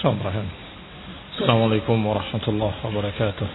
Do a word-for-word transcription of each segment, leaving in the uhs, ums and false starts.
Bismillahirrahmanirrahim. Assalamualaikum warahmatullahi wabarakatuh.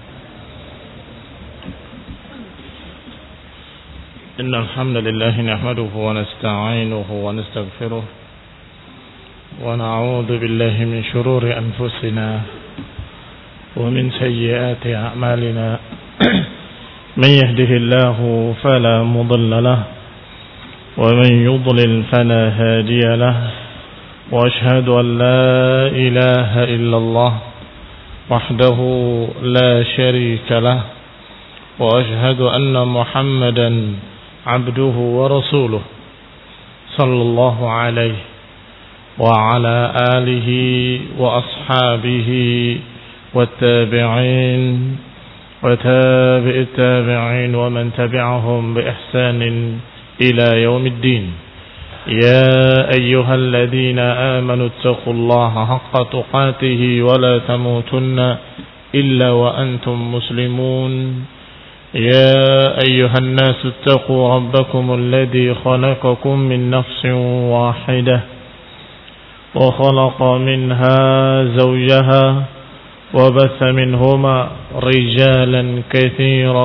Innal hamdalillah nahmaduhu wa nasta'inuhu wa nastaghfiruh wa na'udzu billahi min shururi anfusina wa min sayyiati a'malina. Man yahdihillahu fala mudilla lahu wa man yudlil fala hadiya lahu. وأشهد أن لا إله إلا الله وحده لا شريك له وأشهد أن محمدا عبده ورسوله صلى الله عليه وعلى آله وأصحابه والتابعين وتابع التابعين ومن تبعهم بإحسان إلى يوم الدين. يا أيها الذين آمنوا اتقوا الله حق تقاته ولا تموتن إلا وأنتم مسلمون. يا أيها الناس اتقوا ربكم الذي خلقكم من نفس واحدة وخلق منها زوجها وبث منهما رجالا كثيرا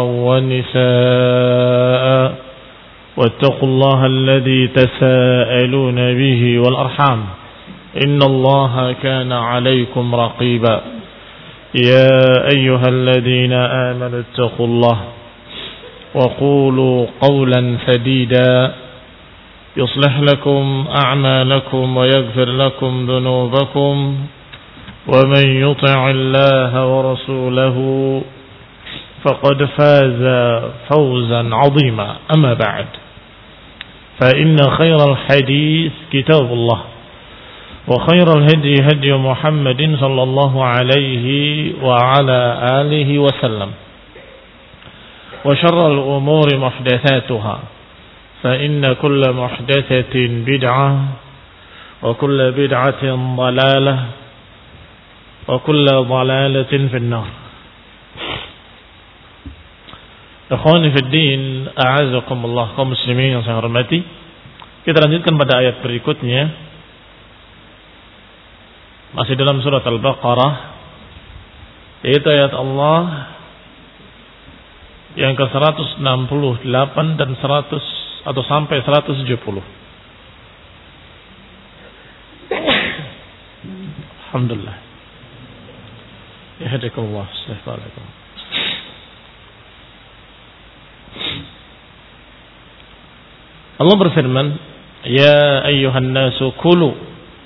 ونساء واتقوا الله الذي تساءلون به والأرحام إن الله كان عليكم رقيبا. يا أيها الذين آمنوا اتقوا الله وقولوا قولا سديدا يصلح لكم أعمالكم ويغفر لكم ذنوبكم ومن يطع الله ورسوله فقد فاز فوزا عظيما. أما بعد فإن خير الحديث كتاب الله وخير الهدي هدي محمد صلى الله عليه وعلى آله وسلم وشر الأمور محدثاتها فإن كل محدثة بدعة وكل بدعة ضلالة وكل ضلالة في النار. Ikhwani fid din, a'azakumullah, kaum muslimin yang saya hormati. Kita lanjutkan pada ayat berikutnya. Masih dalam surat Al-Baqarah, yaitu ayat Allah yang ke seratus enam puluh delapan dan seratus atau sampai seratus tujuh puluh. Alhamdulillah. Yahdikumullah. Assalamualaikum. Allah berfirman, Ya ayyuhan nasu kulu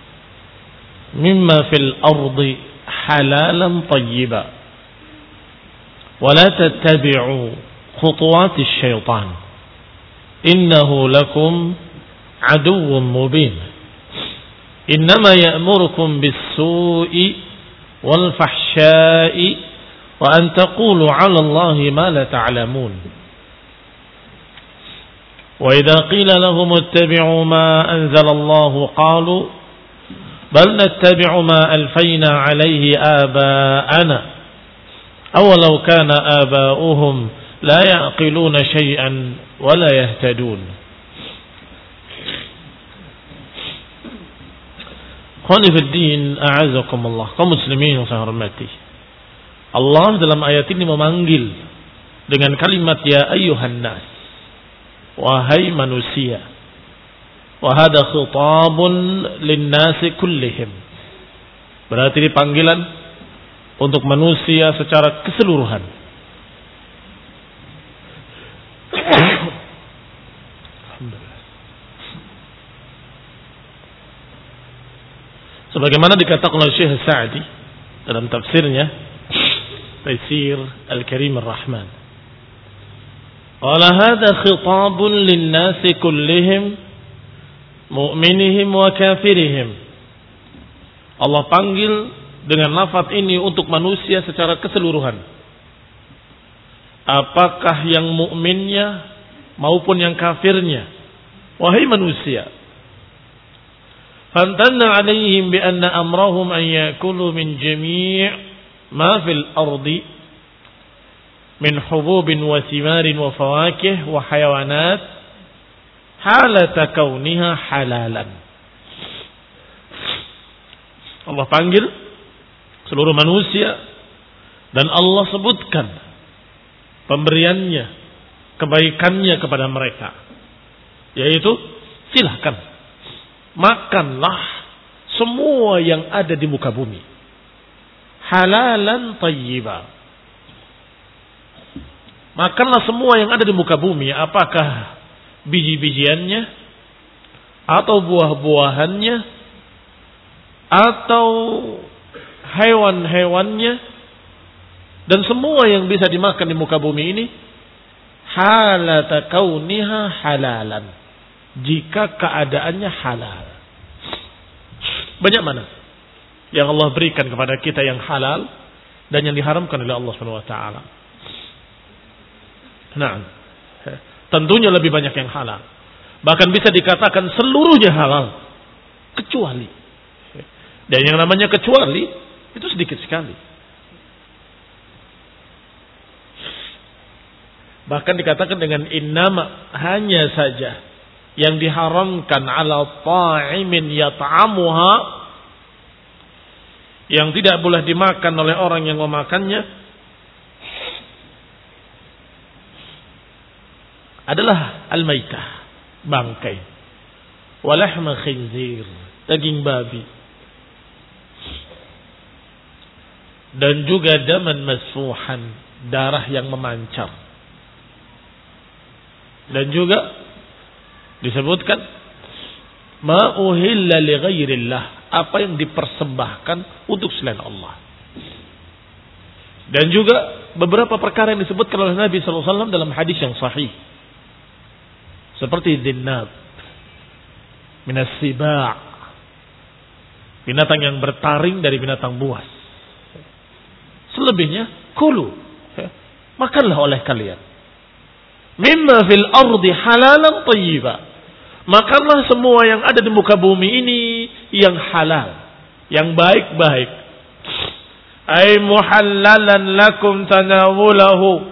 mimma fil ardi halalan tayyiba wa la tattabi'u khutuwati syaitan innahu lakum aduwwun mubin. Innama ya'murukum bis-su'i wal fahsya'i wa an taqulu 'ala Allahi ma la ta'lamun. وإذا قيل لهم اتبعوا ما أنزل الله قالوا بل نتبع ما ألفينا عليه آباءنا أولو كان آباؤهم لا يعقلون شيئا ولا يهتدون. Khawani fi din, a'azakumullah, kaum muslimin yang saya hormati. Allah dalam ayat ini memanggil dengan kalimat ya ayyuhan nas, wahai manusia. Wa hadha khitabun linnasi kullihim. Berarti ini panggilan untuk manusia secara keseluruhan. Sebagaimana dikatakan oleh Syekh Sa'di dalam tafsirnya Taisir Al-Karim Ar-Rahman, qala hadha khitabun linnasi kullihim mu'minihim wa kafirihim. Allah panggil dengan lafaz ini untuk manusia secara keseluruhan. Apakah yang mukminnya maupun yang kafirnya. Wahai manusia. Fantanna alaihim bi anna amrahum an yakulu min jami' ma fil ardi min hububin wa thimarin wa fawakih wa hayawanat halata kauniha halalan. Allah panggil seluruh manusia dan Allah sebutkan pemberiannya, kebaikannya kepada mereka, yaitu silahkan makanlah semua yang ada di muka bumi, halalan thayyiba. Makanlah semua yang ada di muka bumi, apakah biji-bijiannya atau buah-buahannya atau hewan-hewannya, dan semua yang bisa dimakan di muka bumi ini halata kauniha halalan, jika keadaannya halal. Banyak mana yang Allah berikan kepada kita yang halal dan yang diharamkan oleh Allah Subhanahu wa taala. Nah, tentunya lebih banyak yang halal. Bahkan bisa dikatakan seluruhnya halal kecuali. Dan yang namanya kecuali itu sedikit sekali. Bahkan dikatakan dengan innama, hanya saja yang diharamkan ala ta'imin yat'amuha, yang tidak boleh dimakan oleh orang yang memakannya, adalah al-maitah, bangkai, walahma khinzir, daging babi, dan juga daman masfuhan, darah yang memancar. Dan juga disebutkan ma uhilla li ghairillah, apa yang dipersembahkan untuk selain Allah. Dan juga beberapa perkara yang disebutkan oleh Nabi sallallahu alaihi wasallam dalam hadis yang sahih, seperti dhinnab minas siba', binatang yang bertaring dari binatang buas. Selebihnya kulu, makanlah oleh kalian. Mimma fil ardi halalan thayyiba, makanlah semua yang ada di muka bumi ini yang halal, yang baik-baik. Ay muhallalan lakum tanawulahu,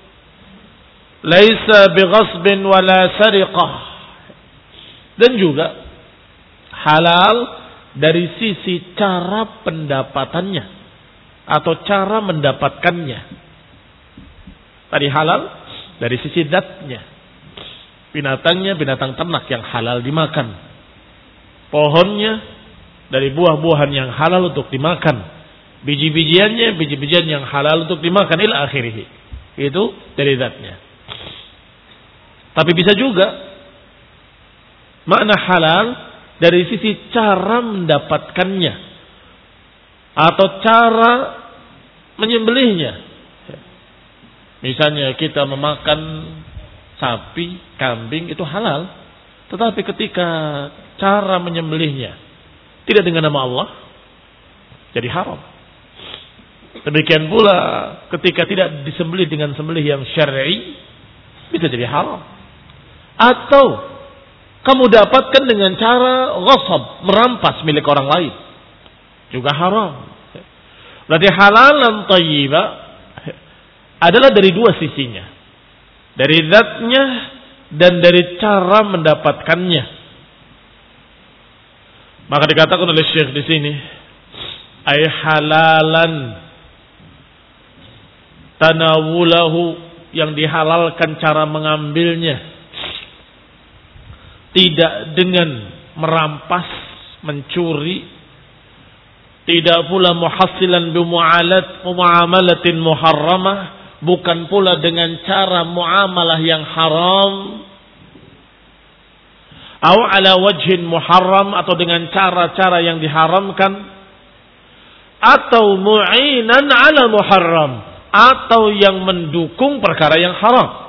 laisa bighasbin wala sariqah. Dan juga halal dari sisi cara pendapatannya atau cara mendapatkannya. Tadi halal dari sisi zatnya, binatangnya binatang ternak yang halal dimakan, pohonnya dari buah-buahan yang halal untuk dimakan, biji-bijiannya biji-bijian yang halal untuk dimakan, ila akhirih. Itu dari zatnya. Tapi bisa juga makna halal dari sisi cara mendapatkannya atau cara menyembelihnya. Misalnya kita memakan sapi, kambing, itu halal. Tetapi ketika cara menyembelihnya tidak dengan nama Allah, jadi haram. Demikian pula ketika tidak disembelih dengan sembelih yang syar'i, bisa jadi haram. Atau kamu dapatkan dengan cara ghasab, merampas milik orang lain, juga haram. Berarti halalan thayyiba adalah dari dua sisinya, dari zatnya dan dari cara mendapatkannya. Maka dikatakan oleh Syekh di sini, ay halalan tanawulahu, yang dihalalkan cara mengambilnya, tidak dengan merampas, mencuri, tidak pula muhassilan bimu'alat mu'amalatin muharramah, bukan pula dengan cara muamalah yang haram, atau ala wajhin muharram, atau dengan cara-cara yang diharamkan, atau mu'inan ala muharram, atau yang mendukung perkara yang haram.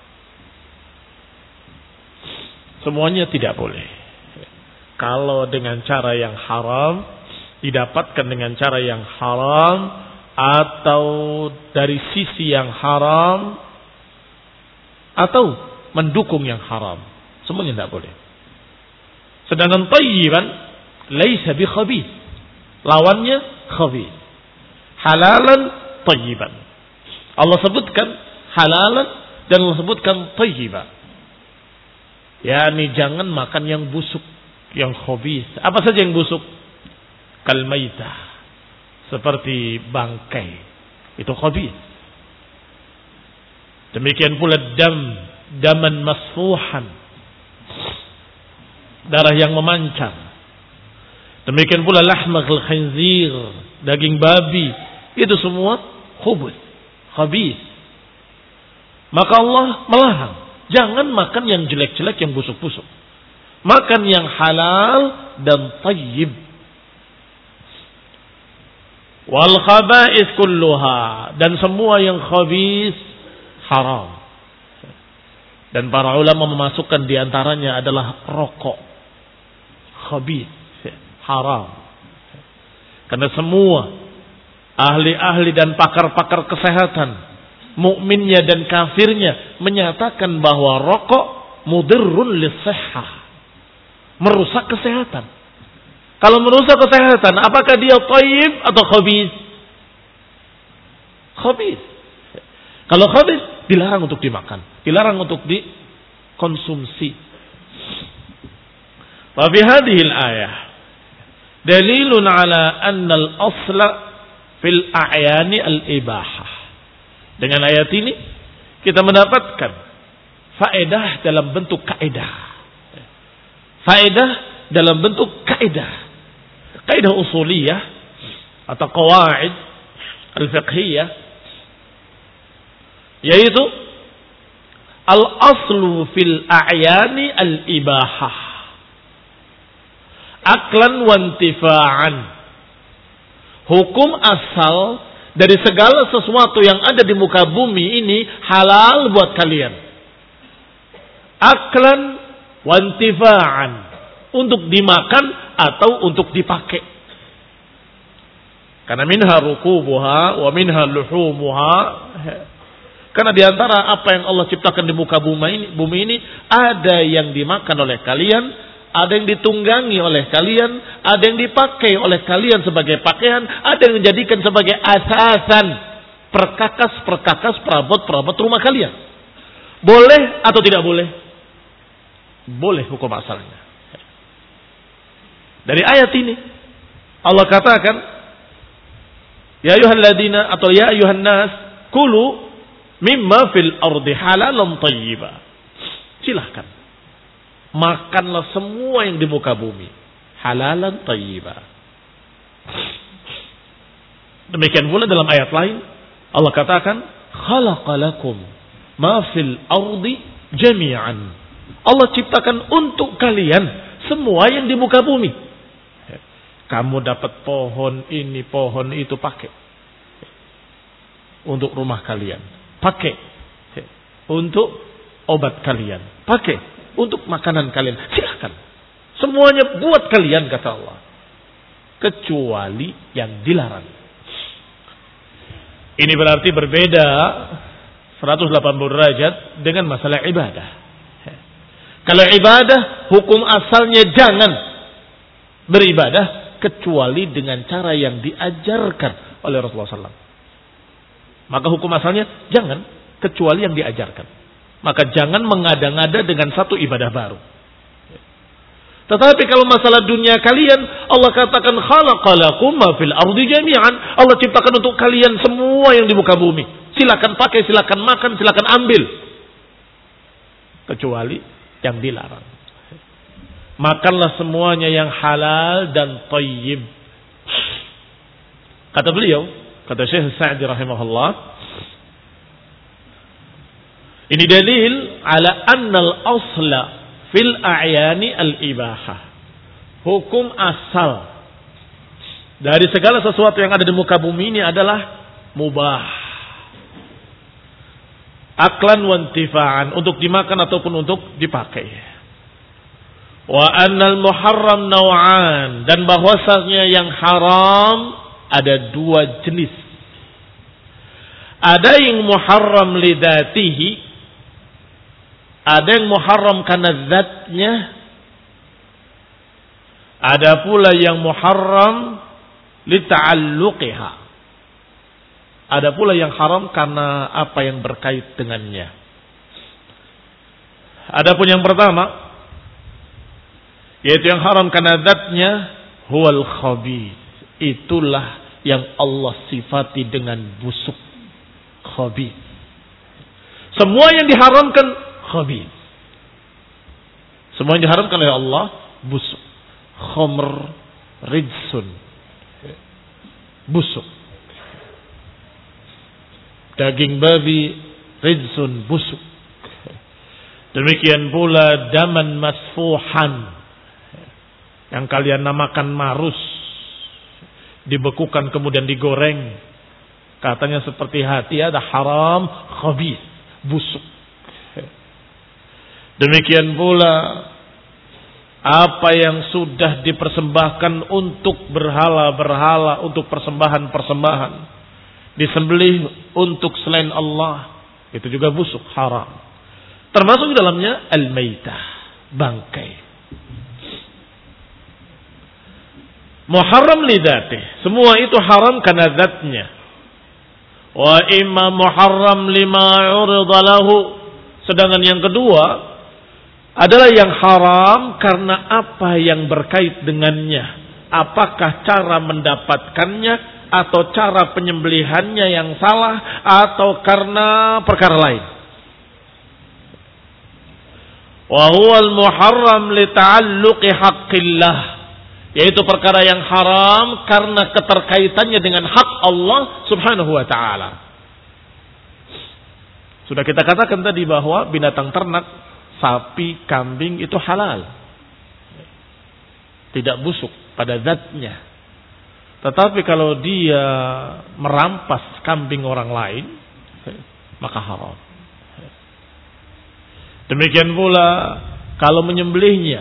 Semuanya tidak boleh. Kalau dengan cara yang haram, didapatkan dengan cara yang haram, atau dari sisi yang haram, atau mendukung yang haram, semuanya tidak boleh. Sedangkan thayyiban laisa bi khabith, lawannya khabith. Halalan thayyiban, Allah sebutkan halalan dan Allah sebutkan thayyiban. yakni jangan makan yang busuk, yang khabith. Apa saja yang busuk? kalmaitah, seperti bangkai, itu khabith. Demikian pula dam, daman masfuhan, darah yang memancar. Demikian pula lahmal khinzir, daging babi, itu semua khubuth, khabith. Maka Allah melarang, jangan makan yang jelek-jelek, yang busuk-busuk. Makan yang halal dan tayyib. Wal khaba'ith kulluha, dan semua yang khabith haram. Dan para ulama memasukkan diantaranya adalah rokok, khabith, haram. Karena semua ahli-ahli dan pakar-pakar kesehatan, mukminnya dan kafirnya, menyatakan bahwa rokok mudirrun lis-sihhah, merusak kesehatan. Kalau merusak kesehatan, apakah dia thayyib atau khabith? Khabith. Kalau khabith, dilarang untuk dimakan, dilarang untuk dikonsumsi. Wa fi hadhihi al-ayah dalilun ala anna al-asla fil a'yani al-ibahah. Dengan ayat ini kita mendapatkan faedah dalam bentuk kaidah. Faedah dalam bentuk kaidah. Kaidah usuliyah atau qawaid al-fiqhiyah, yaitu al-aslu fil a'yani al-ibahah aklan wa intifa'an. Hukum asal dari segala sesuatu yang ada di muka bumi ini halal buat kalian. Aklan wa intifa'an, untuk dimakan atau untuk dipakai. Karena minha rukubuha wa minha luhumuha. Karena di antara apa yang Allah ciptakan di muka bumi ini, bumi ini ada yang dimakan oleh kalian, ada yang ditunggangi oleh kalian, ada yang dipakai oleh kalian sebagai pakaian, ada yang dijadikan sebagai asasan, perkakas-perkakas, perabot-perabot rumah kalian. Boleh atau tidak boleh? Boleh hukum asalnya. Dari ayat ini Allah katakan, ya ayyuhalladzina atau ya ayyuhan nas kulu mimma fil ardi halalan thayyiba. Silahkan makanlah semua yang di muka bumi, halalan thayyiba. Demikian pula dalam ayat lain Allah katakan, khalaqalakum ma fil ardi jami'an. Allah ciptakan untuk kalian semua yang di muka bumi. Kamu dapat pohon ini, pohon itu, pakai untuk rumah kalian, pakai untuk obat kalian, pakai untuk makanan kalian. Silakan, semuanya buat kalian, kata Allah, kecuali yang dilarang. Ini berarti berbeda seratus delapan puluh derajat dengan masalah ibadah. Kalau ibadah, hukum asalnya jangan beribadah kecuali dengan cara yang diajarkan oleh Rasulullah shallallahu alaihi wasallam. Maka hukum asalnya jangan kecuali yang diajarkan. Maka jangan mengada-ngada dengan satu ibadah baru. Tetapi kalau masalah dunia kalian, Allah katakan khalaqalakum ma fil ardi jami'an. Allah ciptakan untuk kalian semua yang di muka bumi. Silakan pakai, silakan makan, silakan ambil. Kecuali yang dilarang. Makanlah semuanya yang halal dan thayyib. Kata beliau, kata Syekh Sa'di rahimahullah, ini dalil ala anna al-asla fil a'yani al-ibahah. Hukum asal dari segala sesuatu yang ada di muka bumi ini adalah mubah. Aklan wa intifa'an, untuk dimakan ataupun untuk dipakai. Wa annal muharram naw'an, dan bahwasanya yang haram ada dua jenis. Ada yang muharram lidatihi, ada yang muharram karena zatnya, ada pula yang muharram lita'alluqiha, ada pula yang haram karena apa yang berkait dengannya. Adapun yang pertama, yaitu yang haram karena zatnya, huwal khabith, itulah yang Allah sifati dengan busuk, khabith. Semua yang diharamkan khabith. Semua yang diharamkan oleh Allah busuk. Khamr rijsun, busuk. Daging babi rijsun, busuk. Demikian pula daman masfuhan, yang kalian namakan marus, dibekukan kemudian digoreng, katanya seperti hati, ada haram, khabith, busuk. Demikian pula apa yang sudah dipersembahkan untuk berhala-berhala, untuk persembahan-persembahan, disembelih untuk selain Allah, itu juga busuk, haram. Termasuk dalamnya al-maitah, bangkai. Muharram lidatih, semua itu haram karena zatnya. Wa imma muharram lima urida lahu, sedangkan yang kedua adalah yang haram karena apa yang berkait dengannya. Apakah cara mendapatkannya atau cara penyembelihannya yang salah atau karena perkara lain. Wa huwal muharram li ta'alluqi haqqillah, yaitu perkara yang haram karena keterkaitannya dengan hak Allah Subhanahu wa taala. Sudah kita katakan tadi bahwa binatang ternak, sapi, kambing itu halal. Tidak busuk pada zatnya. Tetapi kalau dia merampas kambing orang lain, maka haram. Demikian pula kalau menyembelihnya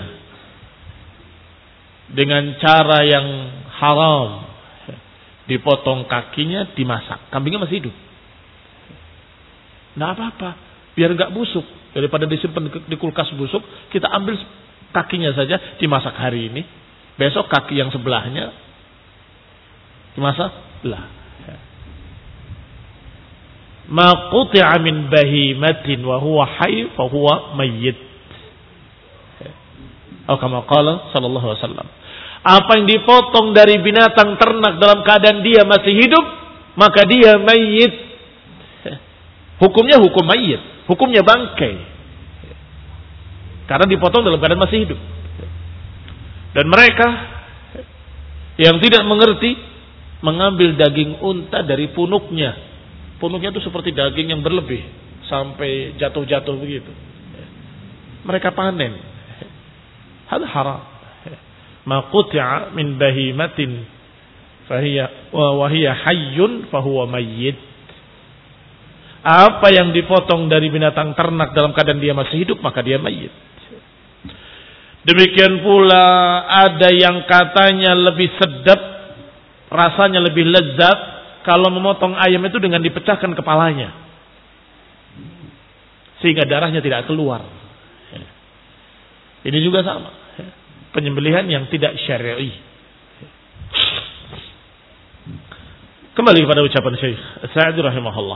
dengan cara yang haram, dipotong kakinya, dimasak. Kambingnya masih hidup. Nah apa-apa, biar nggak busuk. Daripada disimpan di kulkas busuk, kita ambil kakinya saja, dimasak hari ini. Besok kaki yang sebelahnya dimasak belah. Ma quti'a min bahimatin wa huwa hayy fa huwa mayyit. Atau kama qala sallallahu alaihi wasallam. Apa yang dipotong dari binatang ternak dalam keadaan dia masih hidup, maka dia mayyit. Hukumnya hukum mayyit, hukumnya bangkai. Karena dipotong dalam keadaan masih hidup. Dan mereka yang tidak mengerti mengambil daging unta dari punuknya. Punuknya itu seperti daging yang berlebih sampai jatuh-jatuh begitu. Mereka panen. Hal haram. Ma quti'a min bahimatin fahiya wa hiya hayyun fahuwa mayyit. Apa yang dipotong dari binatang ternak dalam keadaan dia masih hidup, maka dia mayyit. Demikian pula ada yang katanya lebih sedap, rasanya lebih lezat kalau memotong ayam itu dengan dipecahkan kepalanya, sehingga darahnya tidak keluar. Ini juga sama, penyembelihan yang tidak syar'i. Kembali kepada ucapan Syekh Sa'di rahimahullah.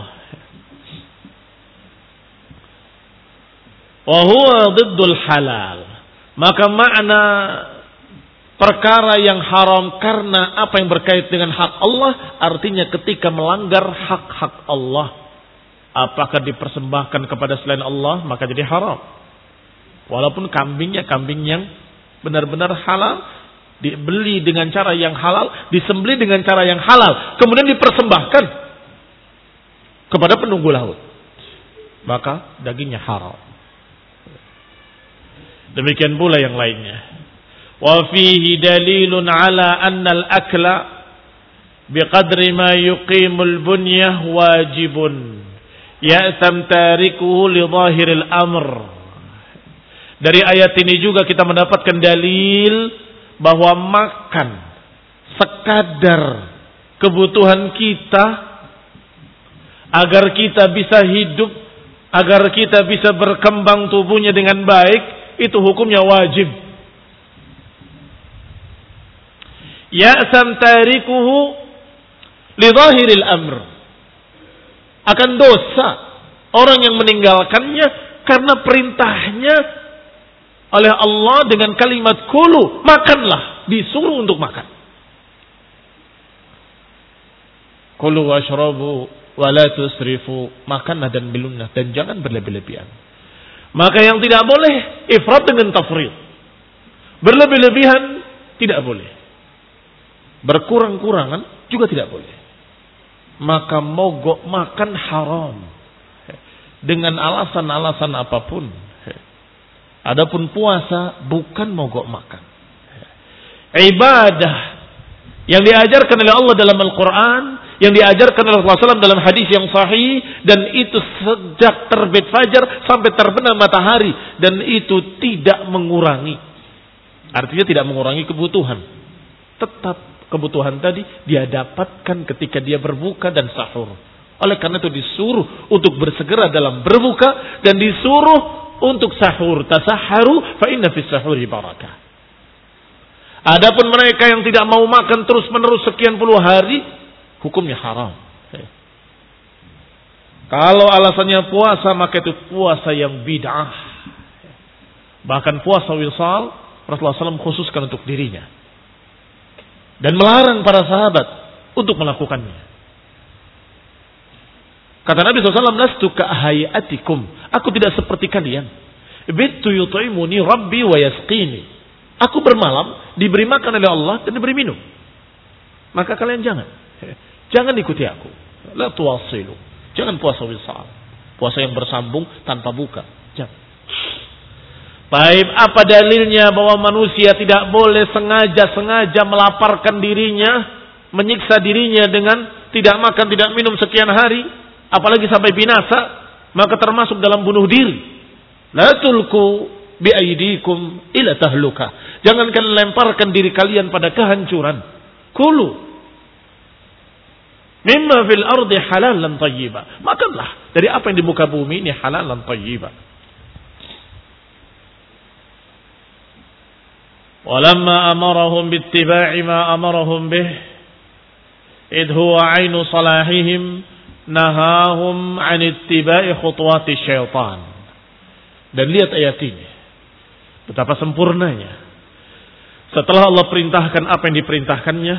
Wa huwa diddul halal. Maka makna perkara yang haram karena apa yang berkait dengan hak Allah, artinya ketika melanggar hak-hak Allah, apakah dipersembahkan kepada selain Allah, maka jadi haram. Walaupun kambingnya kambing yang benar-benar halal, dibeli dengan cara yang halal, disembelih dengan cara yang halal, kemudian dipersembahkan kepada penunggu laut, maka dagingnya haram. Demikian pula yang lainnya. Wa fihi dalilun ala anna al-akla biqadri ma yuqimul bunyah wajibun ya'tam tarikuhu li zahiril amr. Dari ayat ini juga kita mendapatkan dalil bahwa makan sekadar kebutuhan kita agar kita bisa hidup, agar kita bisa berkembang tubuhnya dengan baik, itu hukumnya wajib. Ya'sam tarikuhu li zahiril amr. Akan dosa orang yang meninggalkannya karena perintahnya oleh Allah dengan kalimat kulu, makanlah, disuruh untuk makan. Kulu washrabu wa la tusrifu. Makanlah dan minumlah dan jangan berlebih-lebihan. Maka yang tidak boleh ifrat dengan tafrid. Berlebih-lebihan tidak boleh. Berkurang-kurangan juga tidak boleh. Maka mogok makan haram. Dengan alasan-alasan apapun. Adapun puasa bukan mogok makan. Ibadah yang diajarkan oleh Allah dalam Al-Quran, yang diajarkan oleh Rasulullah shallallahu alaihi wasallam dalam hadis yang sahih, dan itu sejak terbit fajar sampai terbenam matahari, dan itu tidak mengurangi. Artinya tidak mengurangi kebutuhan. Tetap kebutuhan tadi dia dapatkan ketika dia berbuka dan sahur. Oleh karena itu disuruh untuk bersegera dalam berbuka dan disuruh untuk sahur. Tasahharu fa inna fis sahuri barakah. Adapun mereka yang tidak mau makan terus menerus sekian puluh hari, hukumnya haram. Kalau alasannya puasa, maka itu puasa yang bid'ah. Bahkan puasa wisal Rasulullah shallallahu alaihi wasallam khususkan untuk dirinya dan melarang para sahabat untuk melakukannya. Kata Nabi shallallahu alaihi wasallam, "Lastu ka'hayatikum." Aku tidak seperti kalian. "Bittu yut'imuni Rabbi wa yasqini." Aku bermalam, diberi makan oleh Allah dan diberi minum. Maka kalian jangan. Jangan ikuti aku. La tuwasilu. Jangan puasa wisal. Puasa yang bersambung tanpa buka. Jangan. Baik, apa dalilnya bahwa manusia tidak boleh sengaja-sengaja melaparkan dirinya, menyiksa dirinya dengan tidak makan, tidak minum sekian hari, apalagi sampai binasa, maka termasuk dalam bunuh diri. La tulku biaidikum ila tahluka. Jangan kalian lemparkan diri kalian pada kehancuran. Kulu mimma fil ardi halalan thayyiba. Makanlah dari apa yang di muka bumi ini halalan thayyiba. Walamma amarahum bittiba'i ma amarahum bih id huwa 'ainu salahihim nahahum 'an ittiba'i khutuwati syaitan. Dan lihat ayat ini, betapa sempurnanya. Setelah Allah perintahkan apa yang diperintahkannya,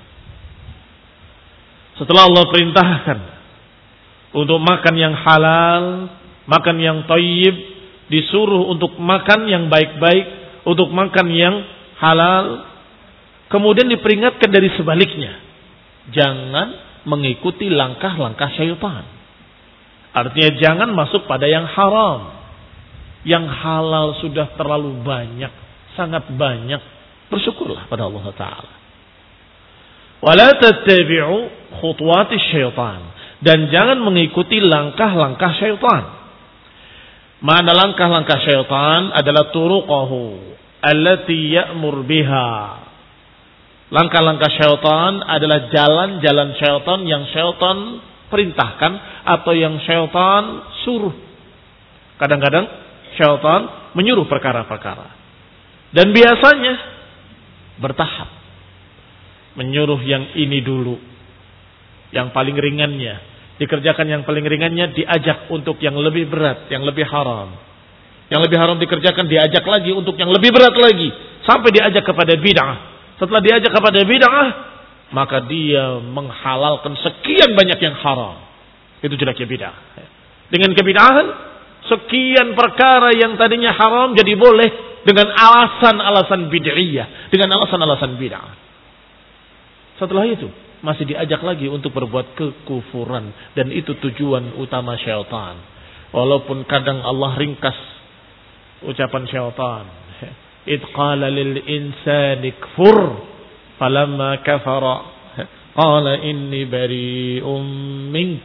setelah Allah perintahkan untuk makan yang halal, makan yang thayyib, disuruh untuk makan yang baik-baik, untuk makan yang halal, kemudian diperingatkan dari sebaliknya, jangan mengikuti langkah-langkah syaitan. Artinya jangan masuk pada yang haram. Yang halal sudah terlalu banyak, sangat banyak. Bersyukurlah pada Allah Ta'ala. Wala tattabi'u khutuwati syaitan. Dan jangan mengikuti langkah-langkah syaitan. Mana langkah-langkah syaitan adalah turuqahu allati ya'mur biha. Langkah-langkah syaitan adalah jalan-jalan syaitan yang syaitan perintahkan atau yang syaitan suruh. Kadang-kadang syaitan menyuruh perkara-perkara. Dan biasanya bertahap. Menyuruh yang ini dulu. Yang paling ringannya. Dikerjakan yang paling ringannya, diajak untuk yang lebih berat, yang lebih haram. Yang lebih haram dikerjakan, diajak lagi untuk yang lebih berat lagi. Sampai diajak kepada bid'ah. Setelah diajak kepada bid'ah, maka dia menghalalkan sekian banyak yang haram. Itu jeleknya bid'ah. Dengan kebid'ahan, sekian perkara yang tadinya haram jadi boleh dengan alasan-alasan bid'iyah, dengan alasan-alasan bid'ah. Setelah itu masih diajak lagi untuk berbuat kekufuran, dan itu tujuan utama syaitan. Walaupun kadang Allah ringkas ucapan syaitan. Id qala lil insani kfur falamma kafara qala inni bari'um mink.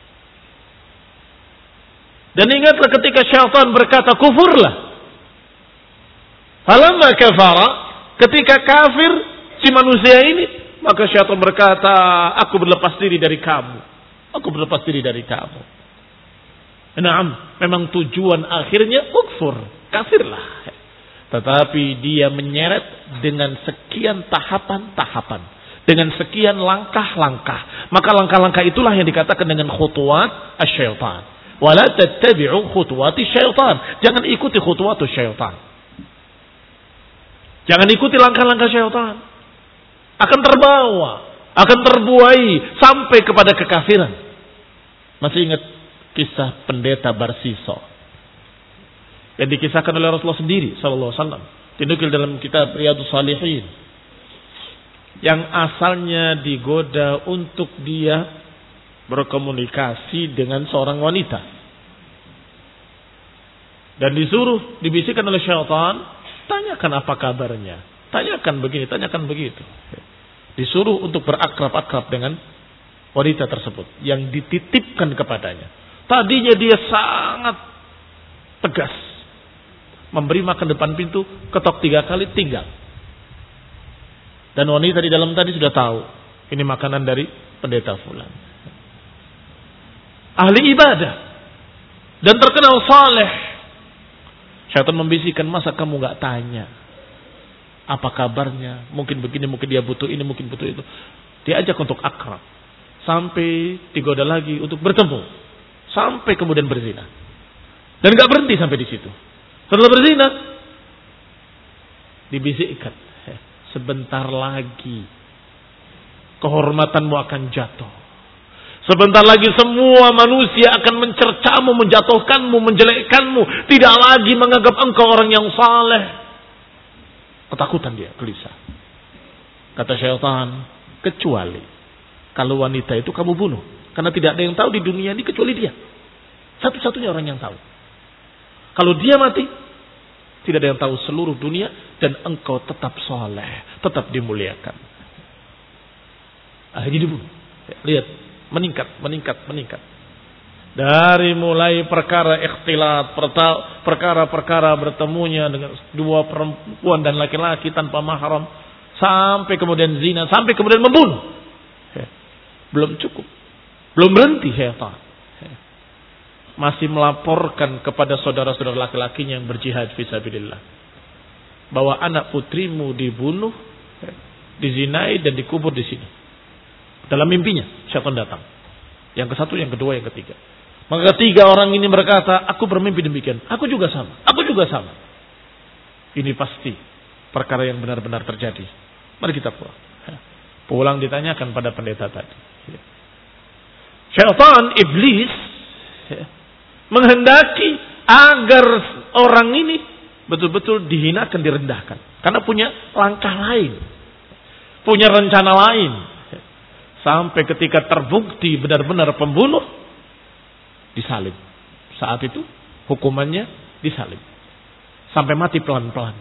Dan ingatlah ketika syaitan berkata kufurlah. Falamma kafara, ketika kafir si manusia ini, maka syaitan berkata, aku berlepas diri dari kamu. Aku berlepas diri dari kamu. Naam, memang tujuan akhirnya kufur, kafirlah. Tetapi dia menyeret dengan sekian tahapan-tahapan, dengan sekian langkah-langkah. Maka langkah-langkah itulah yang dikatakan dengan khutuwat asy-syaitan. Wala tattabi'u khutuwati syaitan. Jangan ikuti khutuwatu syaitan. Jangan ikuti langkah-langkah syaitan. Akan terbawa, akan terbuai sampai kepada kekafiran. Masih ingat kisah pendeta Barsiso yang dikisahkan oleh Rasulullah sendiri sallallahu alaihi wasallam, dinukil dalam kitab Riyadhus Shalihin, yang asalnya digoda untuk dia berkomunikasi dengan seorang wanita dan disuruh, dibisikkan oleh syaitan, tanyakan apa kabarnya, tanyakan begini, tanyakan begitu. Disuruh untuk berakrab-akrab dengan wanita tersebut yang dititipkan kepadanya. Tadinya dia sangat tegas, memberi makan depan pintu, ketok tiga kali, tinggal. Dan wanita di dalam tadi sudah tahu, ini makanan dari pendeta fulan, ahli ibadah dan terkenal saleh. Syaitan membisikkan, masa kamu gak tanya apa kabarnya, mungkin begini, mungkin dia butuh ini, mungkin butuh itu. Diajak untuk akrab, sampai digoda lagi untuk bertemu, sampai kemudian berzina. Dan gak berhenti sampai di situ. Setelah berzina, dibisikkan, sebentar lagi kehormatanmu akan jatuh. Sebentar lagi semua manusia akan mencercamu, menjatuhkanmu, menjelekkanmu. Tidak lagi menganggap engkau orang yang saleh. Ketakutan dia, gelisah. Kata syaitan, kecuali kalau wanita itu kamu bunuh. Karena tidak ada yang tahu di dunia ini kecuali dia. Satu-satunya orang yang tahu. Kalau dia mati, tidak ada yang tahu seluruh dunia. Dan engkau tetap saleh, tetap dimuliakan. Akhirnya dibunuh. Lihat, meningkat, meningkat, meningkat. Dari mulai perkara ikhtilat, perkara-perkara bertemunya dengan dua perempuan dan laki-laki tanpa mahram, sampai kemudian zina, sampai kemudian membunuh. Belum cukup, belum berhenti syaitan. Masih melaporkan kepada saudara-saudara laki-lakinya yang berjihad fisabilillah bahwa anak putrimu dibunuh, dizinai dan dikubur di sini. Dalam mimpinya syaitan datang. Yang ke satu, yang kedua, yang ketiga. Maka ketiga orang ini berkata, aku bermimpi demikian. Aku juga sama. Aku juga sama. Ini pasti perkara yang benar-benar terjadi. Mari kita pulang. Pulang ditanyakan pada pendeta tadi. Syaitan, iblis, menghendaki agar orang ini betul-betul dihinakan, direndahkan. Karena punya langkah lain. Punya rencana lain. Sampai ketika terbukti benar-benar pembunuh, disalib. Saat itu hukumannya disalib. Sampai mati pelan-pelan.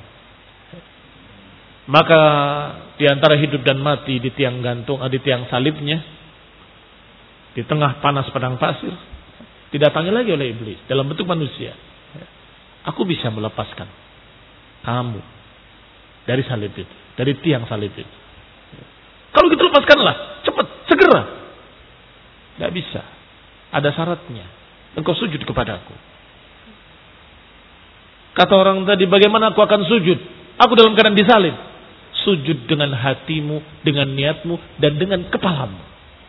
Maka di antara hidup dan mati di tiang gantung, di tiang salibnya, di tengah panas padang pasir, didatangi lagi oleh iblis dalam bentuk manusia. Aku bisa melepaskan kamu dari salib itu, dari tiang salib itu. Kalau gitu lepaskanlah, cepat, segera. Tidak bisa, ada syaratnya. Engkau sujud kepadaku. Kata orang tadi, bagaimana aku akan sujud? Aku dalam keadaan disalib. Sujud dengan hatimu, dengan niatmu, dan dengan kepalamu.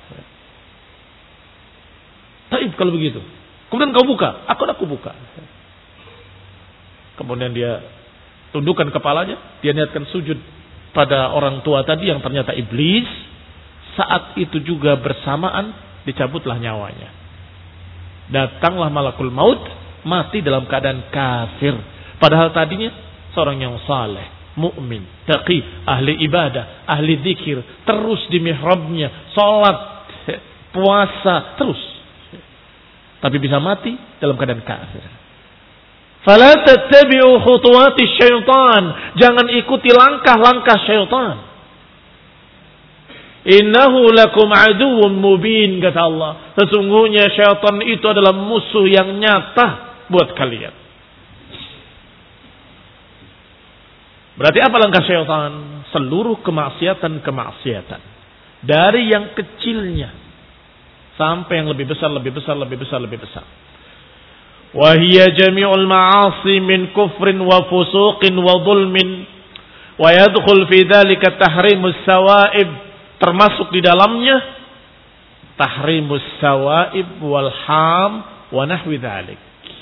Taib kalau begitu. Kemudian kau buka, aku aku buka. Kemudian dia tundukkan kepalanya, dia niatkan sujud pada orang tua tadi yang ternyata iblis. Saat itu juga bersamaan dicabutlah nyawanya. Datanglah malakul maut, mati dalam keadaan kafir. Padahal tadinya seorang yang saleh, mukmin, taqi, ahli ibadah, ahli zikir, terus di mihrabnya, salat, puasa, terus. Tapi bisa mati dalam keadaan kafir. Fala tattabi'u khutuwati syaitan. Jangan ikuti langkah-langkah syaitan. Innahu lakum aduwwun mubin, kata Allah. Sesungguhnya syaitan itu adalah musuh yang nyata buat kalian. Berarti apa langkah syaitan? Seluruh kemaksiatan-kemaksiatan. Dari yang kecilnya sampai yang lebih besar, lebih besar, lebih besar, lebih besar. Wa hiya jami'ul ma'asi min kufrin wa fusuqin wa zulmin. Wa yadkhul fi dzalika tahrimus sawa'ib. Termasuk di dalamnya tahrimus sawa'ib wal ham wa nahwi dzalik.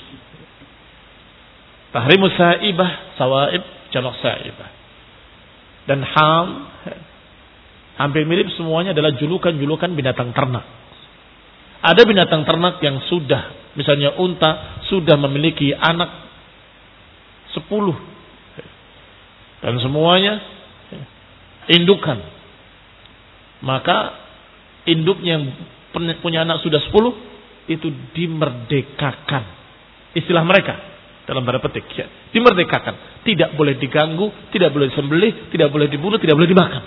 Tahrimus sa'ibah, sawa'ib, jamak sa'ibah. Dan ham Hampir mirip semuanya adalah julukan-julukan binatang ternak. Ada binatang ternak yang sudah, misalnya unta, sudah memiliki anak sepuluh. Dan semuanya indukan. Maka induknya yang punya anak sudah sepuluh, itu dimerdekakan. Istilah mereka dalam tanda petik, ya, dimerdekakan. Tidak boleh diganggu, tidak boleh disembelih, tidak boleh dibunuh, tidak boleh dimakan.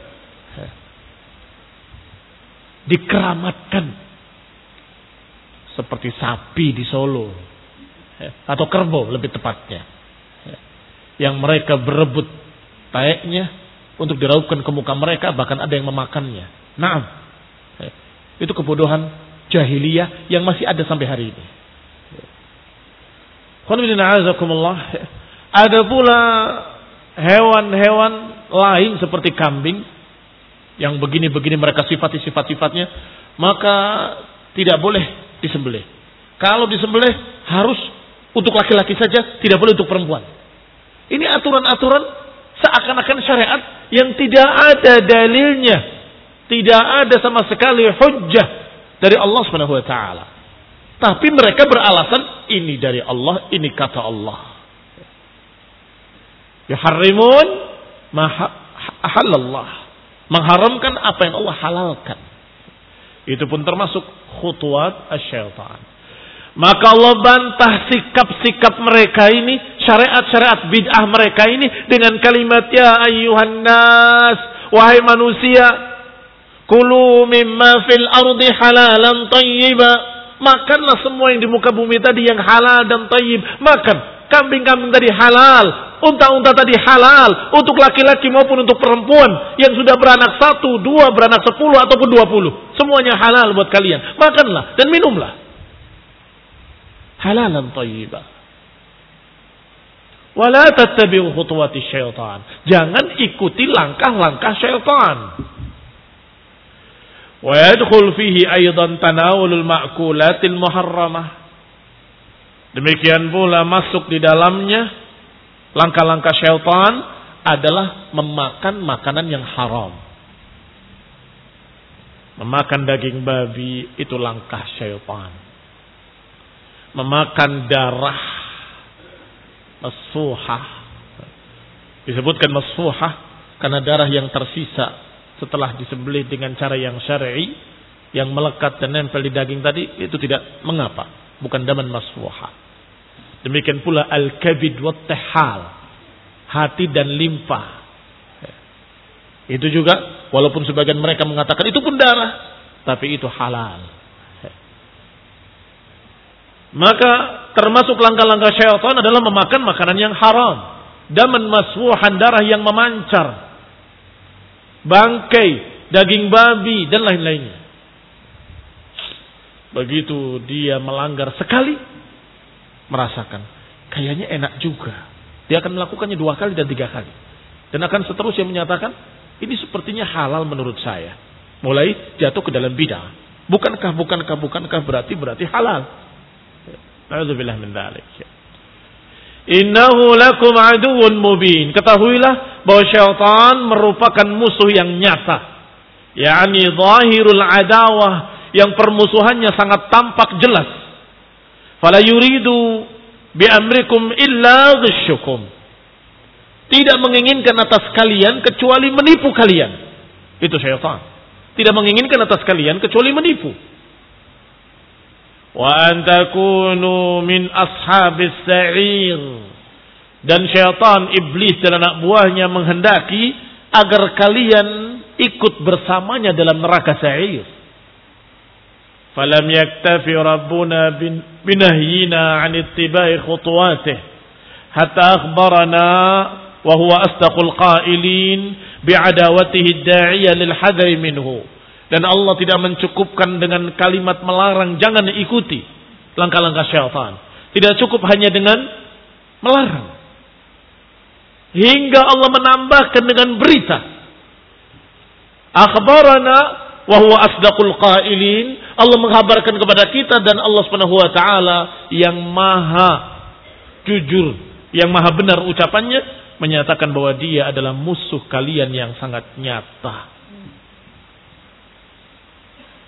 Dikeramatkan seperti sapi di Solo atau kerbau lebih tepatnya, yang mereka berebut taeknya untuk diraupkan ke muka mereka, bahkan ada yang memakannya. Naam, itu kebodohan jahiliyah yang masih ada sampai hari ini. Ada pula hewan-hewan lain seperti kambing yang begini-begini mereka sifati sifat-sifatnya, maka tidak boleh disembelih. Kalau disembelih harus untuk laki-laki saja, tidak boleh untuk perempuan. Ini aturan-aturan seakan-akan syariat yang tidak ada dalilnya, tidak ada sama sekali hujjah dari Allah Subhanahu wa taala. Tapi mereka beralasan ini dari Allah, ini kata Allah. Yuharrimun ma ahallallah. Mengharamkan apa yang Allah halalkan. Itu pun termasuk khutuwat asyaitan. Maka Allah bantah sikap-sikap mereka ini, syariat-syariat bid'ah mereka ini dengan kalimat ya ayyuhan nas, wahai manusia, kulu mimma fil ardi halalan tayyiba. Makanlah semua yang di muka bumi tadi yang halal dan tayyib. Makan kambing-kambing tadi halal, unta-unta tadi halal, untuk laki-laki maupun untuk perempuan yang sudah beranak satu, dua, beranak sepuluh ataupun dua puluh. Semuanya halal buat kalian. Makanlah dan minumlah. Halalan tayyibah. Wala tattabi'u khutuwati syaitan. Jangan ikuti langkah-langkah syaitan. Wa yadkhul fihi aidan tanawulul ma'kulatil muharramah. Demikian pula masuk di dalamnya langkah-langkah syaitan adalah memakan makanan yang haram. Memakan daging babi itu langkah syaitan. Memakan darah masfuhah. Disebutkan masfuhah karena darah yang tersisa setelah disembelih dengan cara yang syar'i, yang melekat dan nempel di daging tadi, itu tidak mengapa, bukan daman masfuhah. Demikian pula al-kabid wa tihal, hati dan limpa. Itu juga walaupun sebagian mereka mengatakan itu pun darah, tapi itu halal. Maka termasuk langkah-langkah syaitan adalah memakan makanan yang haram. Daman masfuhan, darah yang memancar, bangkai, daging babi dan lain-lainnya. Begitu dia melanggar sekali, merasakan kayaknya enak juga, dia akan melakukannya dua kali dan tiga kali, dan akan seterusnya menyatakan ini sepertinya halal menurut saya. Mulai jatuh ke dalam bid'ah. Bukankah bukankah bukankah berarti berarti halal. Na'udzubillah min dzalik. Innahu lakum aduwwun mubin. Ketahuilah bahwa syaitan merupakan musuh yang nyata, yakni zahirul adawah, yang permusuhannya sangat tampak jelas. Fala yuridu bi amrikum illa ghishukum. Tidak menginginkan atas kalian kecuali menipu kalian. Itu syaitan. Tidak menginginkan atas kalian kecuali menipu. Wa an takunu min ashabis sa'ir. Dan syaitan, iblis dan anak buahnya menghendaki agar kalian ikut bersamanya dalam neraka sa'ir. Falam yaktafi rabbuna binahyina an ittiba'i khutuwatih hatta akhbarana wa huwa asdaqul qailin bi'adawatihi ad-da'iyya lil hadri minhu. Dan Allah tidak mencukupkan dengan kalimat melarang jangan ikuti langkah-langkah syaitan. Tidak cukup hanya dengan melarang, hingga Allah menambahkan dengan berita. Akhbarana wa huwa asdaqul qailin. Allah menghabarkan kepada kita dan Allah Subhanahu wa taala yang maha jujur, yang maha benar ucapannya, menyatakan bahwa dia adalah musuh kalian yang sangat nyata.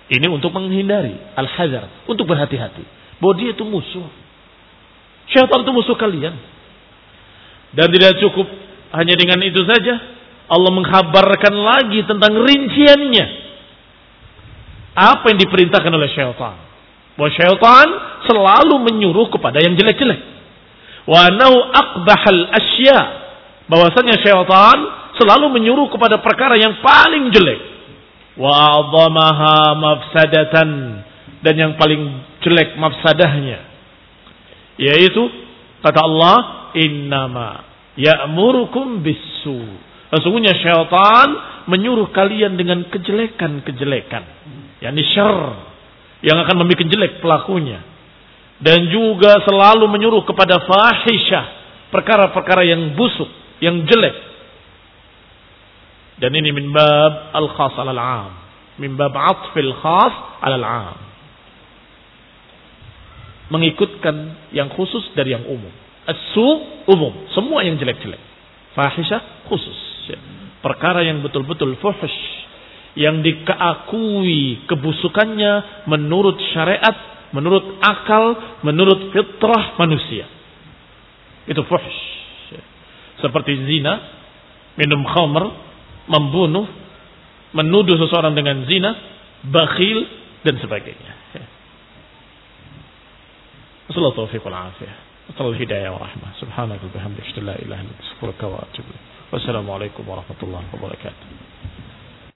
Ini untuk menghindari al-hadzar, untuk berhati-hati bahwa dia itu musuh. Syaitan itu musuh kalian. Dan tidak cukup hanya dengan itu saja, Allah menghabarkan lagi tentang rinciannya. Apa yang diperintahkan oleh syaitan? Bahwa syaitan selalu menyuruh kepada yang jelek-jelek. Wa annahu aqbahal asya. Bahwasanya syaitan selalu menyuruh kepada perkara yang paling jelek. Wa a'dhamaha mafsadatan, dan yang paling jelek mafsadahnya, yaitu kata Allah, innama ya'murukum bisu. Sesungguhnya syaitan menyuruh kalian dengan kejelekan-kejelekan, yakni syarr, yang akan membuat jelek pelakunya. Dan juga selalu menyuruh kepada fahisyah, perkara-perkara yang busuk, yang jelek. Dan ini min bab al-khas alal am, min bab atfil khas alal am, mengikutkan yang khusus dari yang umum. As-su umum, semua yang jelek-jelek. Fahisyah khusus, perkara yang betul-betul fuhsh, yang dikakui kebusukannya menurut syariat, menurut akal, menurut fitrah manusia. Itu fuhsh. Seperti zina, minum khamr, membunuh, menuduh seseorang dengan zina, bakhil, dan sebagainya. Wassalamualaikum warahmatullahi wabarakatuh. Wassalamualaikum hidayah wa rahmah. Subhanaka wa bihamdika, la ilaha illa anta, astaghfiruka wa atubu ilaik. Wassalamualaikum warahmatullahi wabarakatuh.